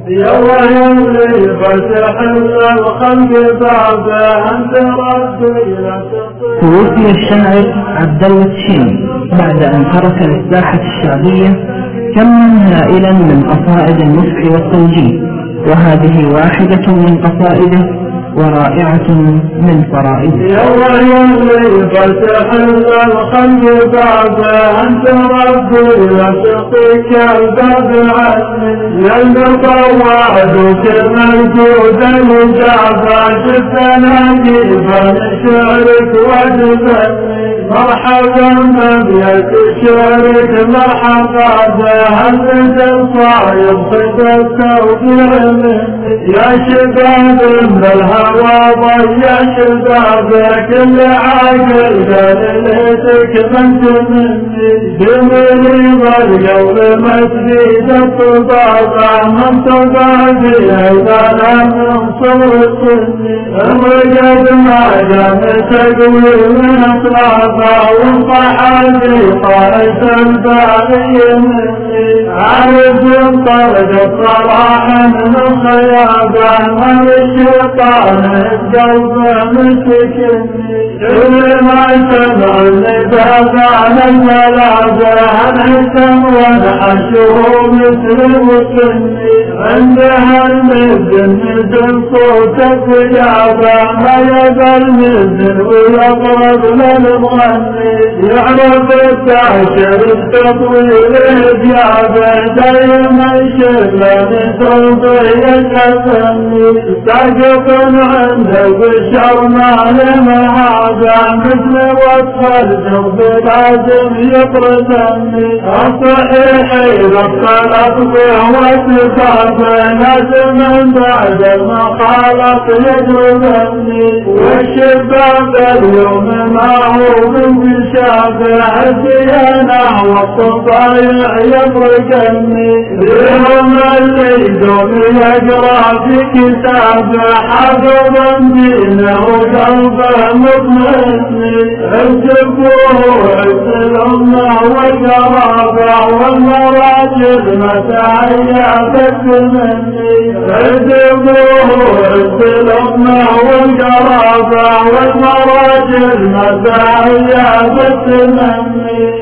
يلا يملي فتح الخلق بابه أنت ربي لا تطيع. توفي الشاعر عبد الله التشيمي بعد أن ترك للساحة الشعبية كما هائلا من قصائد النصح والتوجيه، وهذه واحدة من قصائده ورائعة من فرائده. يلا يملي فتح الخلق بابه أنت ربي لا تطيك الباب عني. يا المطوعد كالموجود المجابة جثنا جيبا شعرك وجبني. مرحبا بابية شعرك مرحبا بهمد الصايب خذ التوفيق مني. يا شباب من الهوى ضيع شباب كل عاقل ليلتك بنت مني. جميلي واليوم مسجد الطبابة من تبعدي أيضا من صور سني. الرجل ما دام تقوي من أطلابه وانطحني طارت الباقي مني. عارف طرد الصلاح من الخيابة من الشيطان القلب مسكني. كل ما سمع النداء عن الملاذة انعتم وانحشه مثل مسني. عندها المزن مثل صوت الثيابة ما يزال مزن ويقرب للمغني. يعرف التعشر التطويل الجابة دايما شغلني صوته يكفني. ساقط عند البشر ما لمهابة مثل وصف الجوب لازم يطردني. الصحيح يبطل وصفاته لازم من بعد المخالط يجربني. والشباب اليوم ما هو من شابه الديانة والطبايع يفرقني. اليوم اللي دوم يقرأ في كتابه حافظا دينه وقلبه مطمئني. الجبوه عز الأمة والقرابة والمراجل متعيبت مني. الجبوه عز الأمة والقرابة والمراجل متعيبت مني.